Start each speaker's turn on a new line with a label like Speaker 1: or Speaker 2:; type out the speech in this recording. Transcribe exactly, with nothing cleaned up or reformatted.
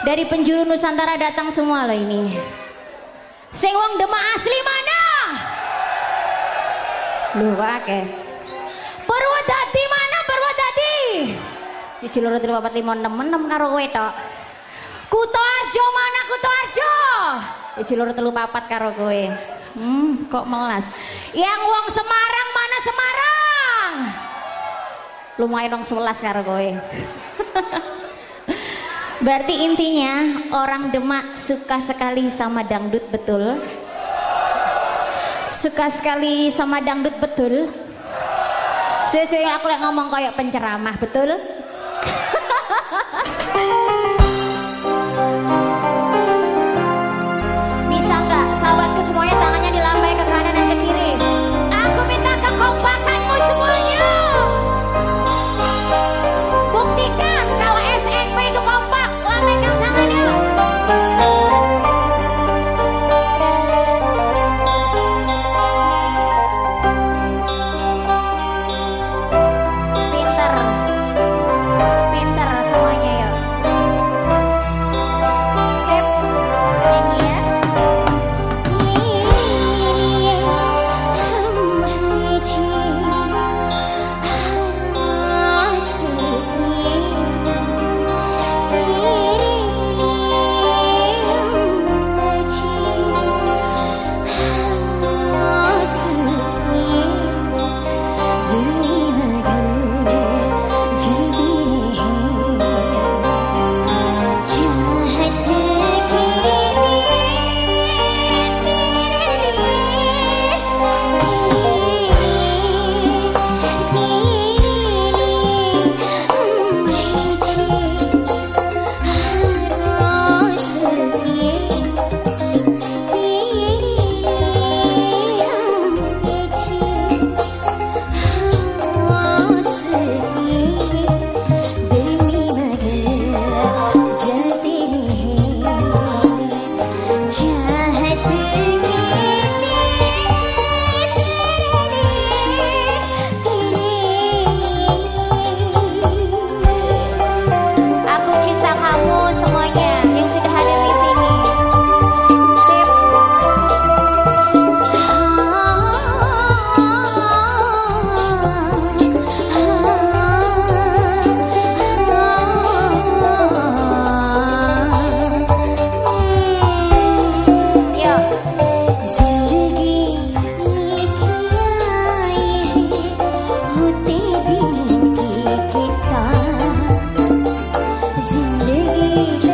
Speaker 1: Dari penjuru Nusantara datang semua loh ini. Sing wong Demak asli mana? Lu kok akeh. Purwodadi mana Purwodadi? Siji loro telu papat lima enam enam karo kowe tok. Kutoarjo mana Kutoarjo? Siji loro telu papat karo kowe. Hmm, kok melas. Yang wong Semarang mana Semarang? Lumayan wong sebelas karo kowe. Berarti intinya orang Demak suka sekali sama dangdut, betul? Suka sekali sama dangdut, betul? Suwe-suwe aku lagi ngomong kayak penceramah, betul? Bisa nggak sahabatku semuanya tangannya dilambai ke kanan dan ke kiri? Aku minta kekompakanmu semuanya. Buktikan kalau S N P itu kompak. Lambaikan tangannya. Pinter, pinter semuanya ya. Sip, nyanyi ya. Zindagi